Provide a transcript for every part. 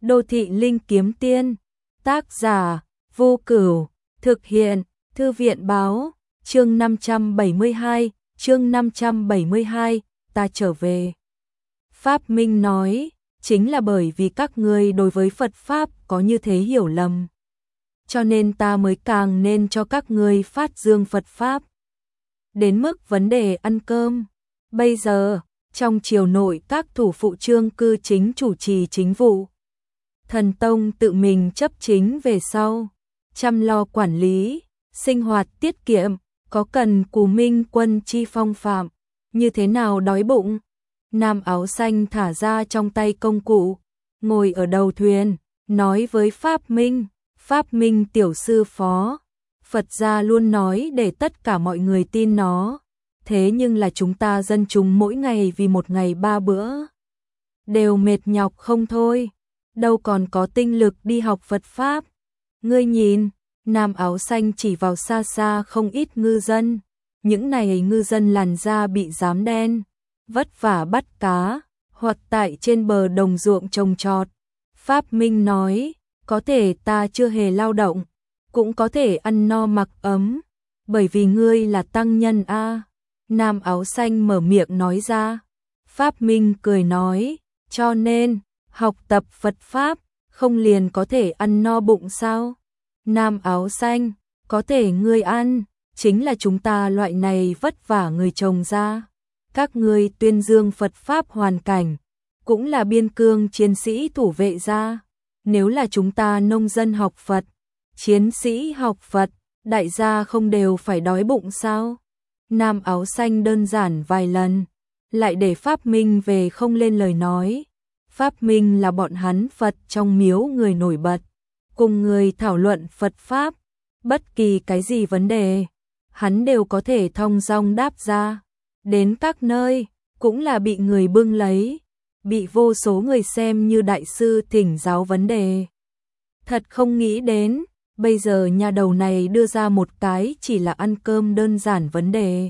Đô thị linh kiếm tiên, tác giả, Vô Cửu, thực hiện, Thư viện báo, chương 572, ta trở về. Pháp Minh nói, chính là bởi vì các ngươi đối với Phật Pháp có như thế hiểu lầm. Cho nên ta mới càng nên cho các ngươi phát dương Phật Pháp. Đến mức vấn đề ăn cơm, bây giờ, trong triều nội các thủ phụ trương cư chính chủ trì chính vụ. Thần Tông tự mình chấp chính về sau, chăm lo quản lý, sinh hoạt tiết kiệm, có cần cù minh quân chi phong phạm, như thế nào đói bụng. Nam áo xanh thả ra trong tay công cụ, ngồi ở đầu thuyền, nói với Pháp Minh tiểu sư phó, Phật gia luôn nói để tất cả mọi người tin nó, thế nhưng là chúng ta dân chúng mỗi ngày vì một ngày 3 bữa, đều mệt nhọc không thôi, đâu còn có tinh lực đi học Phật Pháp. Ngươi nhìn, Nam áo xanh chỉ vào xa xa không ít ngư dân, những này ngư dân làn da bị rám đen, vất vả bắt cá, hoặc tại trên bờ đồng ruộng trồng trọt. Pháp Minh nói, có thể ta chưa hề lao động, cũng có thể ăn no mặc ấm, bởi vì ngươi là tăng nhân a. Nam áo xanh mở miệng nói ra. Pháp Minh cười nói, cho nên, học tập Phật Pháp, không liền có thể ăn no bụng sao? Nam áo xanh, có thể ngươi ăn, chính là chúng ta loại này vất vả người trồng ra. Các ngươi tuyên dương Phật Pháp hoàn cảnh, cũng là biên cương chiến sĩ thủ vệ ra. Nếu là chúng ta nông dân học Phật, chiến sĩ học Phật, đại gia không đều phải đói bụng sao? Nam áo xanh đơn giản vài lần, lại để Pháp Minh về không lên lời nói. Pháp Minh là bọn hắn Phật trong miếu người nổi bật, cùng người thảo luận Phật Pháp, bất kỳ cái gì vấn đề, hắn đều có thể thong dong đáp ra. Đến các nơi, cũng là bị người bưng lấy, bị vô số người xem như đại sư thỉnh giáo vấn đề. Thật không nghĩ đến, bây giờ nhà đầu này đưa ra một cái chỉ là ăn cơm đơn giản vấn đề,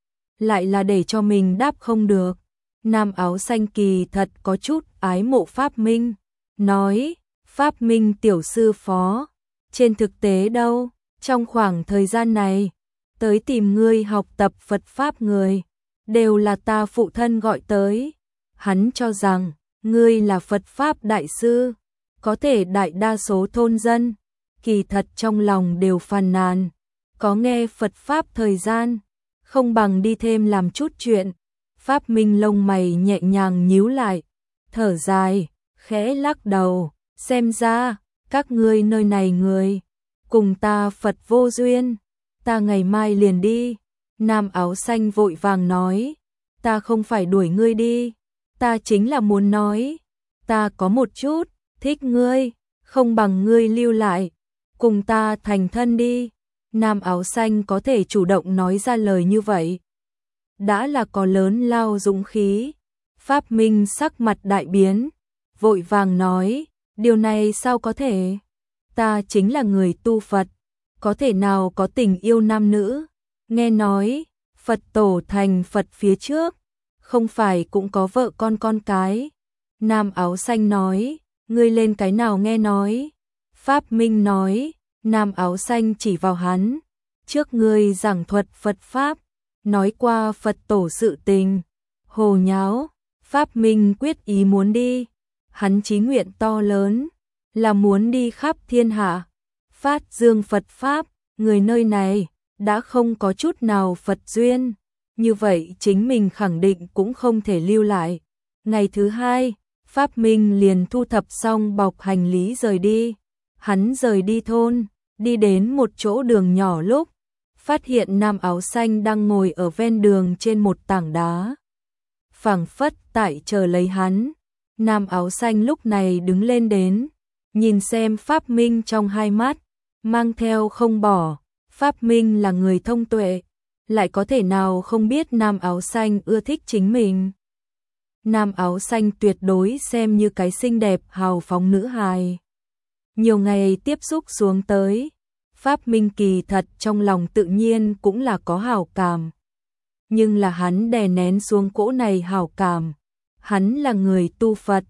lại là để cho mình đáp không được. Nam áo xanh kỳ thật có chút ái mộ Pháp Minh, nói, Pháp Minh tiểu sư phó, trên thực tế đâu, trong khoảng thời gian này, tới tìm ngươi học tập Phật Pháp người, đều là ta phụ thân gọi tới. Hắn cho rằng, ngươi là Phật Pháp đại sư, có thể đại đa số thôn dân, kỳ thật trong lòng đều phàn nàn, có nghe Phật Pháp thời gian, không bằng đi thêm làm chút chuyện. Pháp Minh lông mày nhẹ nhàng nhíu lại, thở dài, khẽ lắc đầu, xem ra, các ngươi nơi này người, cùng ta Phật vô duyên, ta ngày mai liền đi. Nam áo xanh vội vàng nói, ta không phải đuổi ngươi đi, ta chính là muốn nói, ta có một chút, thích ngươi, không bằng ngươi lưu lại, cùng ta thành thân đi. Nam áo xanh có thể chủ động nói ra lời như vậy, đã là có lớn lao dũng khí. Pháp Minh sắc mặt đại biến, vội vàng nói, điều này sao có thể, ta chính là người tu Phật, có thể nào có tình yêu nam nữ, nghe nói, Phật tổ thành Phật phía trước, không phải cũng có vợ con cái. Nam áo xanh nói, ngươi lên cái nào nghe nói. Pháp Minh nói, Nam áo xanh chỉ vào hắn, trước ngươi giảng thuật Phật Pháp, nói qua Phật tổ sự tình, hồ nháo. Pháp Minh quyết ý muốn đi, hắn chí nguyện to lớn, là muốn đi khắp thiên hạ, phát dương Phật Pháp, người nơi này, đã không có chút nào Phật duyên, như vậy chính mình khẳng định cũng không thể lưu lại. Ngày thứ hai, Pháp Minh liền thu thập xong bọc hành lý rời đi, hắn rời đi thôn, đi đến một chỗ đường nhỏ lúc, phát hiện Nam áo xanh đang ngồi ở ven đường trên một tảng đá, phảng phất tại chờ lấy hắn. Nam áo xanh lúc này đứng lên đến, nhìn xem Pháp Minh trong hai mắt, mang theo không bỏ. Pháp Minh là người thông tuệ, lại có thể nào không biết Nam áo xanh ưa thích chính mình. Nam áo xanh tuyệt đối xem như cái xinh đẹp hào phóng nữ hài. Nhiều ngày tiếp xúc xuống tới, Pháp Minh kỳ thật trong lòng tự nhiên cũng là có hảo cảm. Nhưng là hắn đè nén xuống cỗ này hảo cảm. Hắn là người tu Phật,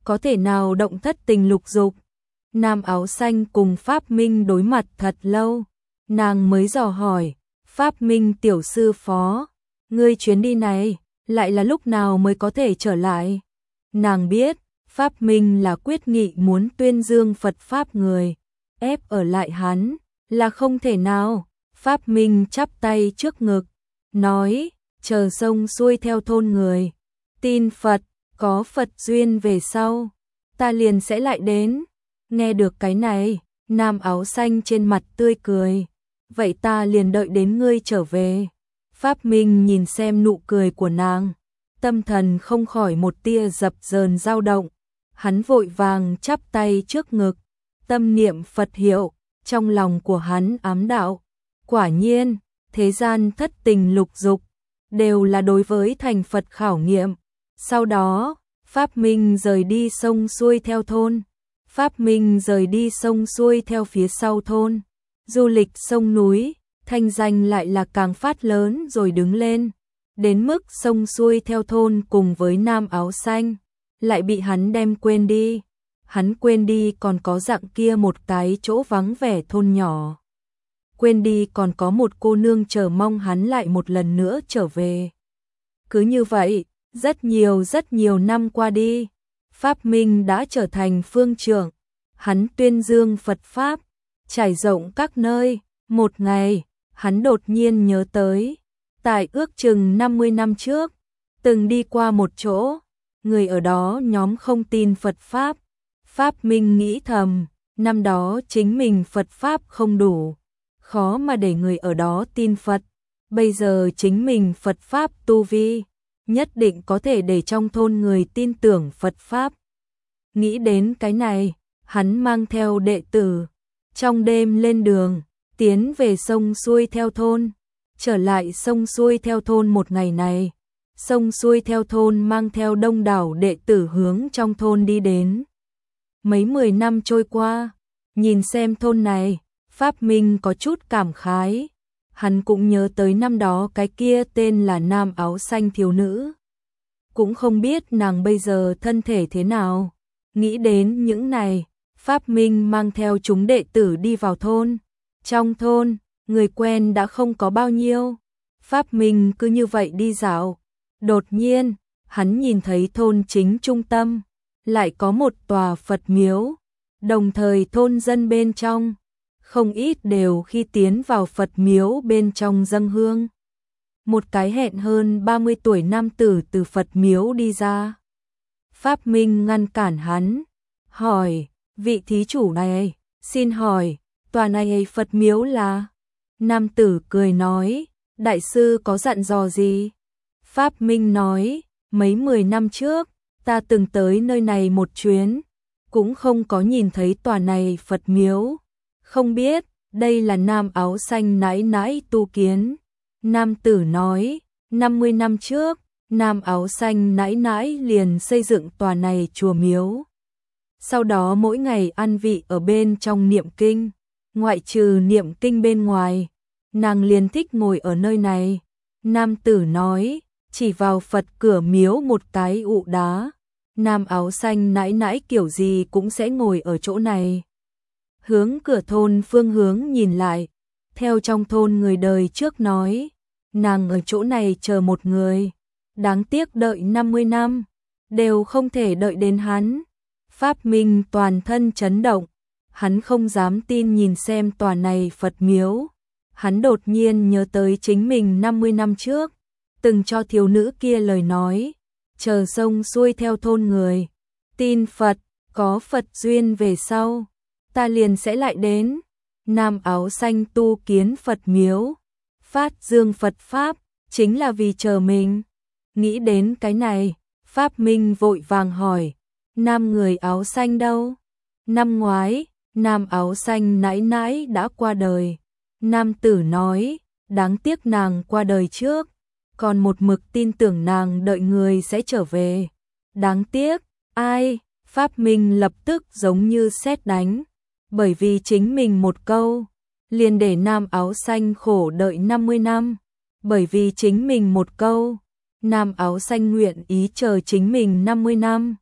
có thể nào động thất tình lục dục. Nam áo xanh cùng Pháp Minh đối mặt thật lâu, nàng mới dò hỏi, Pháp Minh tiểu sư phó, ngươi chuyến đi này, lại là lúc nào mới có thể trở lại? Nàng biết, Pháp Minh là quyết nghị muốn tuyên dương Phật Pháp người, ép ở lại hắn, là không thể nào. Pháp Minh chắp tay trước ngực, nói, chờ sông xuôi theo thôn người, tin Phật, có Phật duyên về sau, ta liền sẽ lại đến. Nghe được cái này, nam áo xanh trên mặt tươi cười, vậy ta liền đợi đến ngươi trở về. Pháp Minh nhìn xem nụ cười của nàng, tâm thần không khỏi một tia dập dờn dao động, hắn vội vàng chắp tay trước ngực, tâm niệm Phật hiệu, trong lòng của hắn ám đạo, quả nhiên, thế gian thất tình lục dục, đều là đối với thành Phật khảo nghiệm. Sau đó, Pháp Minh rời đi sông xuôi theo thôn, Pháp Minh rời đi sông xuôi theo phía sau thôn, du lịch sông núi, thanh danh lại là càng phát lớn rồi đứng lên, đến mức sông xuôi theo thôn cùng với nam áo xanh, lại bị hắn đem quên đi. Hắn quên đi còn có dạng kia một cái chỗ vắng vẻ thôn nhỏ. Quên đi còn có một cô nương chờ mong hắn lại một lần nữa trở về. Cứ như vậy, rất nhiều năm qua đi, Pháp Minh đã trở thành phương trưởng. Hắn tuyên dương Phật Pháp, trải rộng các nơi. Một ngày, hắn đột nhiên nhớ tới, tại ước chừng 50 năm trước, từng đi qua một chỗ, người ở đó nhóm không tin Phật Pháp. Pháp Minh nghĩ thầm, năm đó chính mình Phật Pháp không đủ, khó mà để người ở đó tin Phật. Bây giờ chính mình Phật Pháp tu vi, nhất định có thể để trong thôn người tin tưởng Phật Pháp. Nghĩ đến cái này, hắn mang theo đệ tử, trong đêm lên đường, tiến về sông xuôi theo thôn. Trở lại sông xuôi theo thôn một ngày này, sông xuôi theo thôn mang theo đông đảo đệ tử hướng trong thôn đi đến. Mấy 10 năm trôi qua, nhìn xem thôn này, Pháp Minh có chút cảm khái. Hắn cũng nhớ tới năm đó cái kia tên là nam áo xanh thiếu nữ. Cũng không biết nàng bây giờ thân thể thế nào. Nghĩ đến những này, Pháp Minh mang theo chúng đệ tử đi vào thôn. Trong thôn, người quen đã không có bao nhiêu. Pháp Minh cứ như vậy đi dạo. Đột nhiên, hắn nhìn thấy thôn chính trung tâm, lại có một tòa Phật miếu. Đồng thời thôn dân bên trong, không ít đều khi tiến vào Phật miếu bên trong dâng hương. Một cái hẹn hơn 30 tuổi nam tử từ Phật miếu đi ra. Pháp Minh ngăn cản hắn, hỏi, vị thí chủ này, xin hỏi, tòa này Phật miếu là? Nam tử cười nói, đại sư có dặn dò gì? Pháp Minh nói, mấy 10 năm trước, ta từng tới nơi này một chuyến, cũng không có nhìn thấy tòa này Phật miếu. Không biết, đây là nam áo xanh nãi nãi tu kiến. Nam tử nói, 50 năm trước, nam áo xanh nãi nãi liền xây dựng tòa này chùa miếu. Sau đó mỗi ngày ăn vị ở bên trong niệm kinh, ngoại trừ niệm kinh bên ngoài, nàng liền thích ngồi ở nơi này. Nam tử nói, chỉ vào Phật cửa miếu một cái ụ đá. Nam áo xanh nãi nãi kiểu gì cũng sẽ ngồi ở chỗ này. Hướng cửa thôn phương hướng nhìn lại, theo trong thôn người đời trước nói, nàng ở chỗ này chờ một người, đáng tiếc đợi 50 năm, đều không thể đợi đến hắn. Pháp Minh toàn thân chấn động, hắn không dám tin nhìn xem tòa này Phật miếu. Hắn đột nhiên nhớ tới chính mình 50 năm trước, từng cho thiếu nữ kia lời nói, chờ sông xuôi theo thôn người, tin Phật, có Phật duyên về sau, ta liền sẽ lại đến. Nam áo xanh tu kiến Phật miếu, phát dương Phật Pháp, chính là vì chờ mình. Nghĩ đến cái này, Pháp Minh vội vàng hỏi, nam người áo xanh đâu? Năm ngoái, nam áo xanh nãi nãi đã qua đời. Nam tử nói, đáng tiếc nàng qua đời trước, còn một mực tin tưởng nàng đợi người sẽ trở về. Đáng tiếc, ai? Pháp Minh lập tức giống như sét đánh, bởi vì chính mình một câu, liền để nam áo xanh khổ đợi 50 năm. Bởi vì chính mình một câu, nam áo xanh nguyện ý chờ chính mình 50 năm.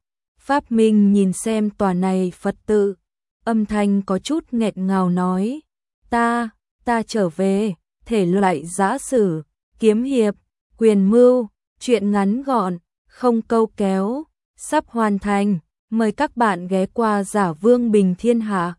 Pháp Minh nhìn xem tòa này Phật tự, âm thanh có chút nghẹt ngào nói, ta trở về, thể loại giã sử, kiếm hiệp, quyền mưu, truyện ngắn gọn, không câu kéo, sắp hoàn thành, mời các bạn ghé qua Giả Vương Bình Thiên Hạ.